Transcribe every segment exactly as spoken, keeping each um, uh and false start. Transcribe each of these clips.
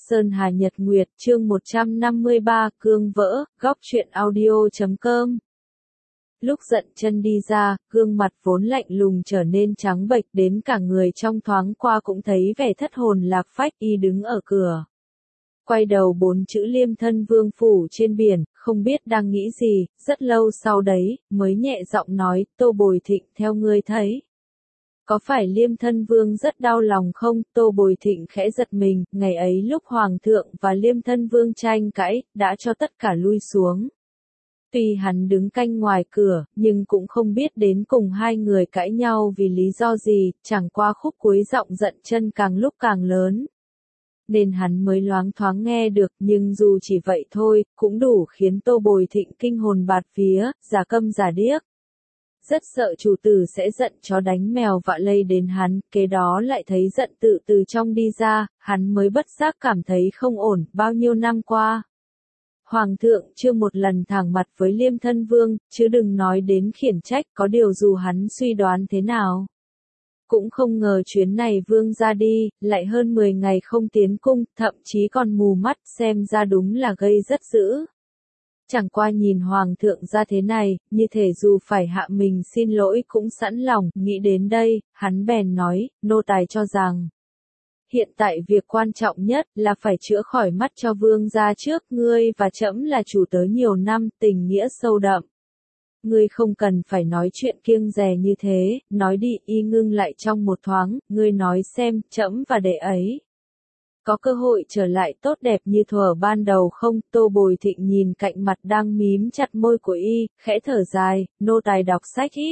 Sơn Hà Nhật Nguyệt, chương một trăm năm mươi ba, cương vỡ, góc truyện audio chấm com. Lúc Dận Chân đi ra, gương mặt vốn lạnh lùng trở nên trắng bệch đến cả người trong thoáng qua cũng thấy vẻ thất hồn lạc phách. Y đứng ở cửa, quay đầu bốn chữ Liêm Thân Vương phủ trên biển, không biết đang nghĩ gì. Rất lâu sau đấy, mới nhẹ giọng nói, Tô Bồi Thịnh theo ngươi thấy. Có phải Liêm Thân Vương rất đau lòng không? Tô Bồi Thịnh khẽ giật mình, ngày ấy lúc Hoàng thượng và Liêm Thân Vương tranh cãi, đã cho tất cả lui xuống. Tuy hắn đứng canh ngoài cửa, nhưng cũng không biết đến cùng hai người cãi nhau vì lý do gì, chẳng qua khúc cuối giọng Dận Chân càng lúc càng lớn. Nên hắn mới loáng thoáng nghe được, nhưng dù chỉ vậy thôi, cũng đủ khiến Tô Bồi Thịnh kinh hồn bạt vía, giả câm giả điếc. Rất sợ chủ tử sẽ giận chó đánh mèo vạ lây đến hắn, kế đó lại thấy Dận Tự từ trong đi ra, hắn mới bất giác cảm thấy không ổn. Bao nhiêu năm qua, Hoàng thượng chưa một lần thẳng mặt với Liêm Thân Vương, chứ đừng nói đến khiển trách. Có điều dù hắn suy đoán thế nào, cũng không ngờ chuyến này Vương ra đi, lại hơn mười ngày không tiến cung, thậm chí còn mù mắt, xem ra đúng là gây rất dữ. Chẳng qua nhìn Hoàng thượng ra thế này, như thể dù phải hạ mình xin lỗi cũng sẵn lòng. Nghĩ đến đây, hắn bèn nói, nô tài cho rằng hiện tại việc quan trọng nhất là phải chữa khỏi mắt cho Vương gia trước. Ngươi và trẫm là chủ tớ nhiều năm, tình nghĩa sâu đậm. Ngươi không cần phải nói chuyện kiêng dè như thế. Nói đi. Y ngưng lại trong một thoáng, ngươi nói xem, trẫm và đệ ấy có cơ hội trở lại tốt đẹp như thuở ban đầu không? Tô Bồi Thịnh nhìn cạnh mặt đang mím chặt môi của y, khẽ thở dài, nô tài đọc sách ít,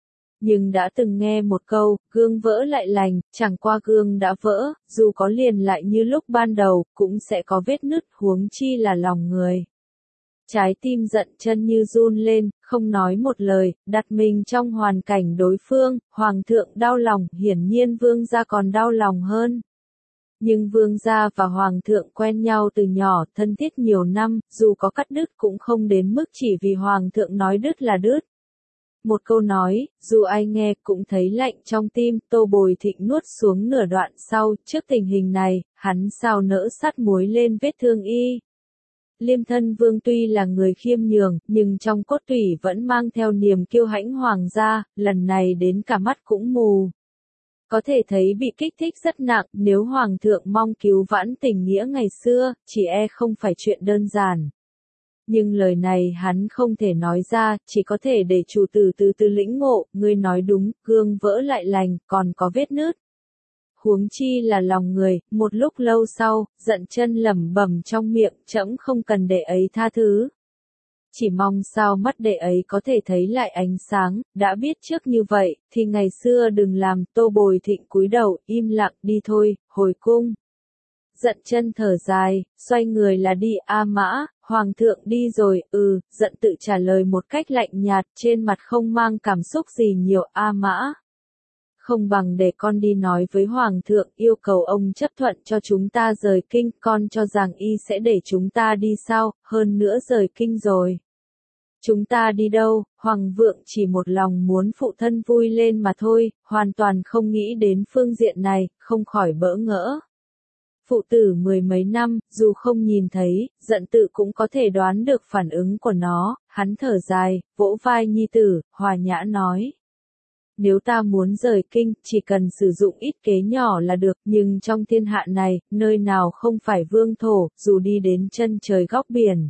nhưng đã từng nghe một câu, gương vỡ lại lành. Chẳng qua gương đã vỡ, dù có liền lại như lúc ban đầu, cũng sẽ có vết nứt, huống chi là lòng người. Trái tim Dận Chân như run lên, không nói một lời, đặt mình trong hoàn cảnh đối phương. Hoàng thượng đau lòng, hiển nhiên Vương gia còn đau lòng hơn. Nhưng Vương gia và Hoàng thượng quen nhau từ nhỏ, thân thiết nhiều năm, dù có cắt đứt cũng không đến mức chỉ vì Hoàng thượng nói đứt là đứt. Một câu nói, dù ai nghe cũng thấy lạnh trong tim. Tô Bồi Thịnh nuốt xuống nửa đoạn sau. Trước tình hình này, hắn sao nỡ sắt muối lên vết thương y. Liêm Thân Vương tuy là người khiêm nhường, nhưng trong cốt tủy vẫn mang theo niềm kiêu hãnh hoàng gia, lần này đến cả mắt cũng mù. Có thể thấy bị kích thích rất nặng. Nếu Hoàng thượng mong cứu vãn tình nghĩa ngày xưa, chỉ e không phải chuyện đơn giản. Nhưng lời này hắn không thể nói ra, chỉ có thể để chủ tử từ từ lĩnh ngộ. Ngươi nói đúng, gương vỡ lại lành, còn có vết nứt. Huống chi là lòng người. Một lúc lâu sau, Dận Chân lẩm bẩm trong miệng, trẫm không cần đệ ấy tha thứ. Chỉ mong sao mắt đệ ấy có thể thấy lại ánh sáng. Đã biết trước như vậy, thì ngày xưa đừng làm. Tô Bồi Thịnh cúi đầu, im lặng, đi thôi, hồi cung. Dận Chân thở dài, xoay người là đi. A Mã, Hoàng thượng đi rồi. Ừ, Dận Tự trả lời một cách lạnh nhạt, trên mặt không mang cảm xúc gì nhiều. A Mã, không bằng để con đi nói với Hoàng thượng, yêu cầu ông chấp thuận cho chúng ta rời kinh. Con cho rằng y sẽ để chúng ta đi sao? Hơn nữa rời kinh rồi, chúng ta đi đâu? Hoàng vượng chỉ một lòng muốn phụ thân vui lên mà thôi, hoàn toàn không nghĩ đến phương diện này, không khỏi bỡ ngỡ. Phụ tử mười mấy năm, dù không nhìn thấy, Dận Tự cũng có thể đoán được phản ứng của nó. Hắn thở dài, vỗ vai nhi tử, hòa nhã nói. Nếu ta muốn rời kinh, chỉ cần sử dụng ít kế nhỏ là được, nhưng trong thiên hạ này, nơi nào không phải vương thổ, dù đi đến chân trời góc biển.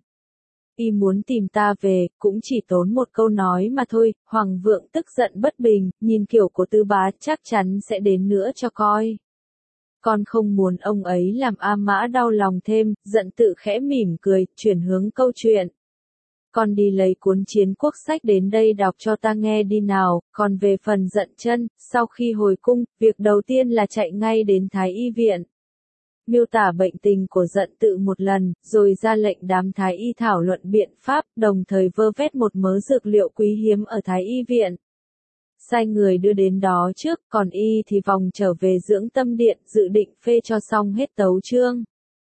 Y muốn tìm ta về, cũng chỉ tốn một câu nói mà thôi. Hoàng vượng tức giận bất bình, nhìn kiểu của Tư Bá chắc chắn sẽ đến nữa cho coi. Con không muốn ông ấy làm A Mã đau lòng thêm. Dận Tự khẽ mỉm cười, chuyển hướng câu chuyện. Con đi lấy cuốn Chiến Quốc sách đến đây đọc cho ta nghe đi nào. Còn về phần Dận Chân, sau khi hồi cung, việc đầu tiên là chạy ngay đến Thái Y viện. Miêu tả bệnh tình của Dận Tự một lần, rồi ra lệnh đám Thái Y thảo luận biện pháp, đồng thời vơ vét một mớ dược liệu quý hiếm ở Thái Y viện. Sai người đưa đến đó trước, còn y thì vòng trở về Dưỡng Tâm Điện, dự định phê cho xong hết tấu chương.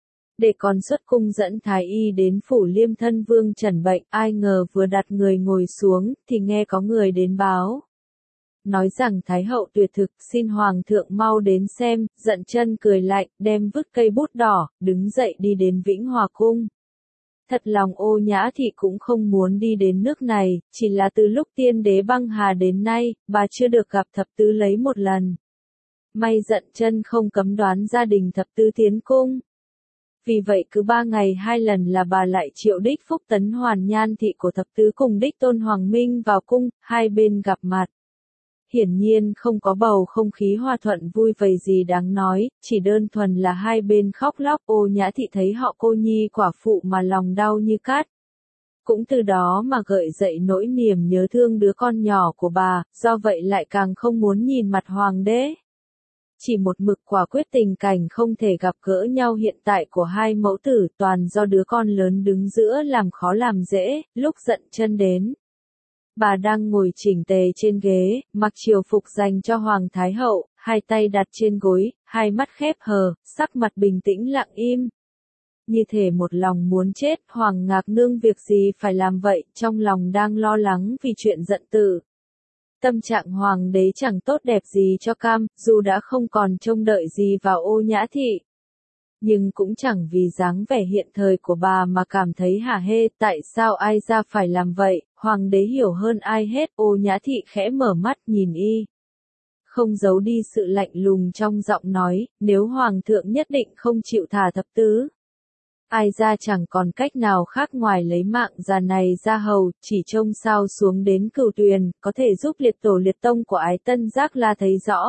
Để còn xuất cung dẫn Thái Y đến phủ Liêm Thân Vương trần bệnh. Ai ngờ vừa đặt người ngồi xuống, thì nghe có người đến báo. nói rằng Thái hậu tuyệt thực, xin Hoàng thượng mau đến xem, Dận Chân cười lạnh, đem vứt cây bút đỏ, đứng dậy đi đến Vĩnh Hòa Cung. Thật lòng Ô Nhã Thị cũng không muốn đi đến nước này, chỉ là từ lúc tiên đế băng hà đến nay, bà chưa được gặp thập tứ lấy một lần. May Dận Chân không cấm đoán gia đình thập tứ tiến cung. Vì vậy cứ ba ngày hai lần là bà lại triệu đích Phúc Tấn Hoàn Nhan thị của thập tứ cùng đích Tôn Hoàng Minh vào cung, hai bên gặp mặt. Hiển nhiên không có bầu không khí hòa thuận vui vầy gì đáng nói, chỉ đơn thuần là hai bên khóc lóc. Ô Nhã Thị thấy họ cô nhi quả phụ mà lòng đau như cát. Cũng từ đó mà gợi dậy nỗi niềm nhớ thương đứa con nhỏ của bà, do vậy lại càng không muốn nhìn mặt hoàng đế. Chỉ một mực quả quyết tình cảnh không thể gặp gỡ nhau hiện tại của hai mẫu tử toàn do đứa con lớn đứng giữa làm khó làm dễ, lúc Dận Chân đến. Bà đang ngồi chỉnh tề trên ghế, mặc triều phục dành cho Hoàng Thái Hậu, hai tay đặt trên gối, hai mắt khép hờ, sắc mặt bình tĩnh lặng im. Như thể một lòng muốn chết, Hoàng Ngạc Nương việc gì phải làm vậy, trong lòng đang lo lắng vì chuyện Dận Tử. Tâm trạng Hoàng đế chẳng tốt đẹp gì cho cam, dù đã không còn trông đợi gì vào Ô Nhã Thị. Nhưng cũng chẳng vì dáng vẻ hiện thời của bà mà cảm thấy hả hê, tại sao ai ra phải làm vậy, Hoàng đế hiểu hơn ai hết. Ô Nhã Thị khẽ mở mắt nhìn y. Không giấu đi sự lạnh lùng trong giọng nói, nếu Hoàng thượng nhất định không chịu thả thập tứ. Ai ra chẳng còn cách nào khác ngoài lấy mạng già này ra hầu, chỉ trông sao xuống đến Cửu Tuyền, có thể giúp liệt tổ liệt tông của Ái Tân Giác La thấy rõ.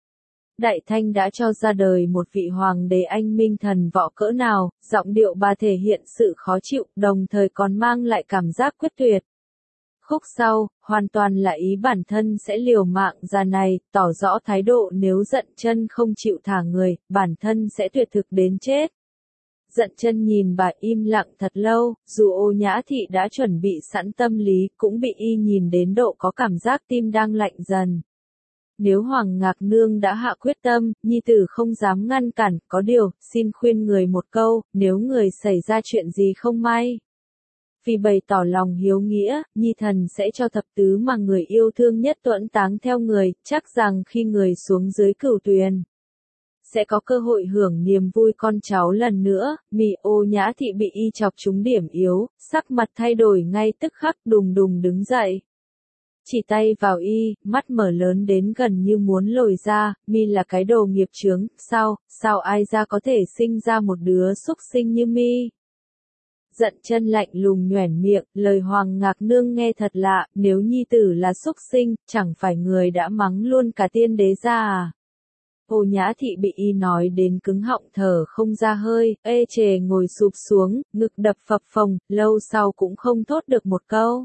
Đại Thanh đã cho ra đời một vị hoàng đế anh minh thần võ cỡ nào, giọng điệu bà thể hiện sự khó chịu, đồng thời còn mang lại cảm giác quyết tuyệt. Khúc sau, hoàn toàn là ý bản thân sẽ liều mạng già này, tỏ rõ thái độ nếu Dận Chân không chịu thả người, bản thân sẽ tuyệt thực đến chết. Dận Chân nhìn bà im lặng thật lâu, dù Ô Nhã Thị đã chuẩn bị sẵn tâm lý, cũng bị y nhìn đến độ có cảm giác tim đang lạnh dần. Nếu Hoàng Ngạc Nương đã hạ quyết tâm, nhi tử không dám ngăn cản, có điều, xin khuyên người một câu, nếu người xảy ra chuyện gì không may. Vì bày tỏ lòng hiếu nghĩa, nhi thần sẽ cho thập tứ mà người yêu thương nhất tuẫn táng theo người, chắc rằng khi người xuống dưới Cửu Tuyền, sẽ có cơ hội hưởng niềm vui con cháu lần nữa. Mì Ô Nhã Thị bị y chọc trúng điểm yếu, sắc mặt thay đổi ngay tức khắc, đùng đùng đứng dậy. Chỉ tay vào y, mắt mở lớn đến gần như muốn lồi ra, mi là cái đồ nghiệp chướng, sao, sao ai ra có thể sinh ra một đứa xúc sinh như mi. Dận Chân lạnh lùng nhoẻn miệng, lời Hoàng Ngạc Nương nghe thật lạ, nếu nhi tử là xúc sinh, chẳng phải người đã mắng luôn cả tiên đế ra à. Ô Nhã Thị bị y nói đến cứng họng thở không ra hơi, ê chề ngồi sụp xuống, ngực đập phập phồng, lâu sau cũng không thốt được một câu.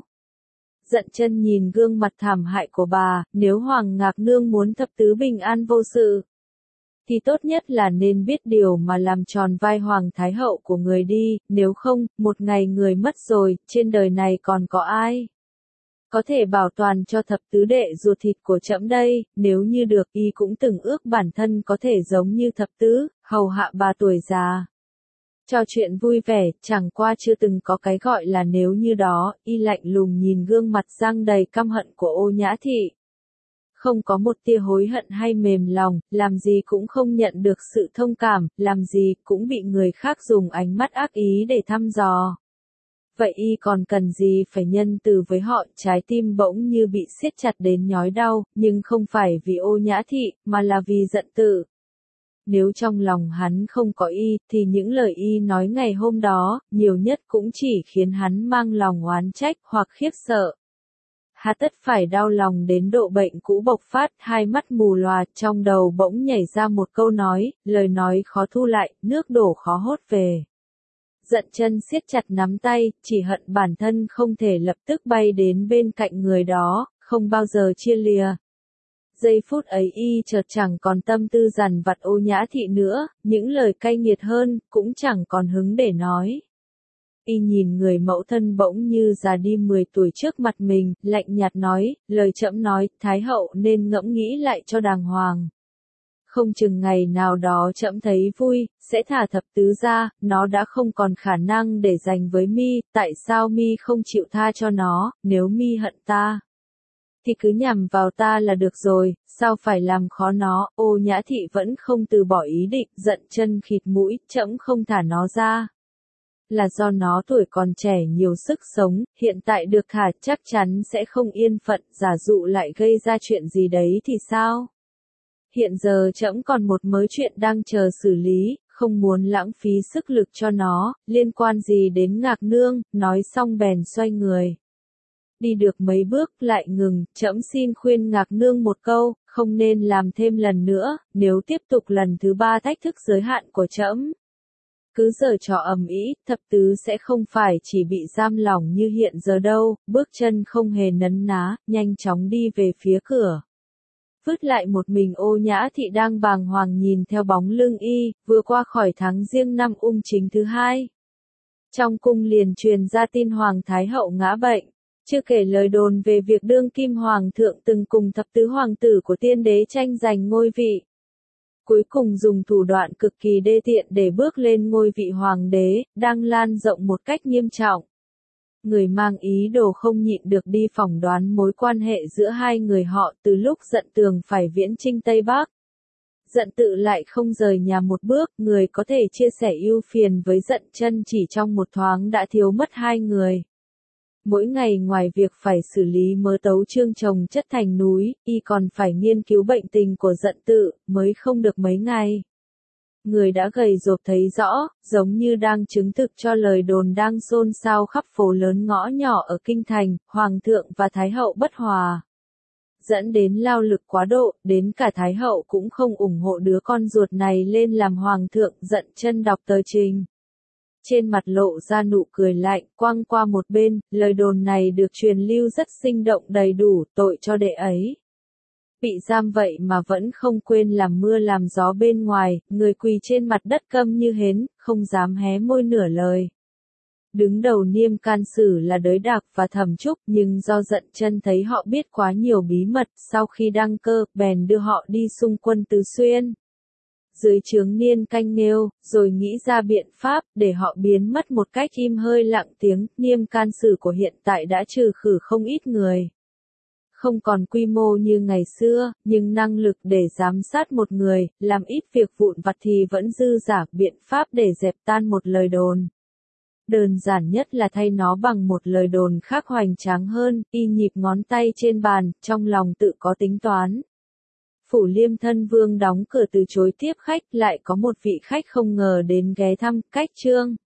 Dận Chân nhìn gương mặt thảm hại của bà, nếu Hoàng Ngạc Nương muốn thập tứ bình an vô sự, thì tốt nhất là nên biết điều mà làm tròn vai Hoàng Thái Hậu của người đi, nếu không, một ngày người mất rồi, trên đời này còn có ai có thể bảo toàn cho thập tứ đệ ruột thịt của trẫm đây. Nếu như được, y cũng từng ước bản thân có thể giống như thập tứ, hầu hạ bà tuổi già. Trò chuyện vui vẻ, chẳng qua chưa từng có cái gọi là nếu như đó. Y lạnh lùng nhìn gương mặt răng đầy căm hận của Ô Nhã Thị. Không có một tia hối hận hay mềm lòng, làm gì cũng không nhận được sự thông cảm, làm gì cũng bị người khác dùng ánh mắt ác ý để thăm dò. Vậy y còn cần gì phải nhân từ với họ, trái tim bỗng như bị siết chặt đến nhói đau, nhưng không phải vì Ô Nhã Thị, mà là vì Dận Tử. Nếu trong lòng hắn không có y, thì những lời y nói ngày hôm đó, nhiều nhất cũng chỉ khiến hắn mang lòng oán trách hoặc khiếp sợ. Hà tất phải đau lòng đến độ bệnh cũ bộc phát, hai mắt mù lòa, trong đầu bỗng nhảy ra một câu nói, lời nói khó thu lại, nước đổ khó hốt về. Dận Chân siết chặt nắm tay, chỉ hận bản thân không thể lập tức bay đến bên cạnh người đó, không bao giờ chia lìa. Giây phút ấy y chợt chẳng còn tâm tư dằn vặt Ô Nhã Thị nữa, những lời cay nghiệt hơn, cũng chẳng còn hứng để nói. Y nhìn người mẫu thân bỗng như già đi mười tuổi trước mặt mình, lạnh nhạt nói, lời trẫm nói, Thái Hậu nên ngẫm nghĩ lại cho đàng hoàng. Không chừng ngày nào đó trẫm thấy vui, sẽ thả thập tứ ra, nó đã không còn khả năng để dành với mi, tại sao mi không chịu tha cho nó, nếu mi hận ta. thì cứ nhằm vào ta là được rồi, sao phải làm khó nó. Ô Nhã Thị vẫn không từ bỏ ý định, giận chân khịt mũi, trẫm không thả nó ra. Là do nó tuổi còn trẻ nhiều sức sống, hiện tại được thả chắc chắn sẽ không yên phận, giả dụ lại gây ra chuyện gì đấy thì sao? Hiện giờ trẫm còn một mớ chuyện đang chờ xử lý, không muốn lãng phí sức lực cho nó, liên quan gì đến Ngạc Nương, nói xong bèn xoay người. Đi được mấy bước lại ngừng, trẫm xin khuyên Ngạc Nương một câu, không nên làm thêm lần nữa, nếu tiếp tục lần thứ ba thách thức giới hạn của trẫm. Cứ giở trò ầm ĩ, thập tứ sẽ không phải chỉ bị giam lỏng như hiện giờ đâu, bước chân không hề nấn ná, nhanh chóng đi về phía cửa. Vứt lại một mình Ô Nhã Thị đang bàng hoàng nhìn theo bóng lưng y, vừa qua khỏi tháng Giêng năm Ung Chính thứ hai. Trong cung liền truyền ra tin Hoàng Thái Hậu ngã bệnh, chưa kể lời đồn về việc đương kim Hoàng thượng từng cùng thập tứ hoàng tử của tiên đế tranh giành ngôi vị. Cuối cùng dùng thủ đoạn cực kỳ đê tiện để bước lên ngôi vị hoàng đế, đang lan rộng một cách nghiêm trọng. Người mang ý đồ không nhịn được đi phỏng đoán mối quan hệ giữa hai người họ từ lúc Dận Tường phải viễn chinh Tây Bắc. Dận Tự lại không rời nhà một bước, người có thể chia sẻ ưu phiền với Dận Chân chỉ trong một thoáng đã thiếu mất hai người. Mỗi ngày ngoài việc phải xử lý mớ tấu chương chồng chất thành núi, y còn phải nghiên cứu bệnh tình của Dận Tự, mới không được mấy ngày. Người đã gầy rộp thấy rõ, giống như đang chứng thực cho lời đồn đang xôn xao khắp phố lớn ngõ nhỏ ở kinh thành, Hoàng thượng và Thái hậu bất hòa. Dẫn đến lao lực quá độ, đến cả Thái hậu cũng không ủng hộ đứa con ruột này lên làm Hoàng thượng. Dận Chân đọc tờ trình. Trên mặt lộ ra nụ cười lạnh, quăng qua một bên, lời đồn này được truyền lưu rất sinh động đầy đủ, tội cho đệ ấy. Bị giam vậy mà vẫn không quên làm mưa làm gió bên ngoài, người quỳ trên mặt đất câm như hến, không dám hé môi nửa lời. Đứng đầu Niêm Can Sử là Đới Đạc và Thẩm Trúc, nhưng do Dận Chân thấy họ biết quá nhiều bí mật, sau khi đăng cơ, bèn đưa họ đi xung quân Tứ Xuyên. Dưới trướng Niên Canh Nghêu, rồi nghĩ ra biện pháp, để họ biến mất một cách im hơi lặng tiếng. Niêm Can Sử của hiện tại đã trừ khử không ít người. Không còn quy mô như ngày xưa, nhưng năng lực để giám sát một người, làm ít việc vụn vặt thì vẫn dư dả. Biện pháp để dẹp tan một lời đồn. Đơn giản nhất là thay nó bằng một lời đồn khác hoành tráng hơn, y nhịp ngón tay trên bàn, trong lòng tự có tính toán. Phủ Liêm Thân Vương đóng cửa từ chối tiếp khách, lại có một vị khách không ngờ đến ghé thăm. Cách chương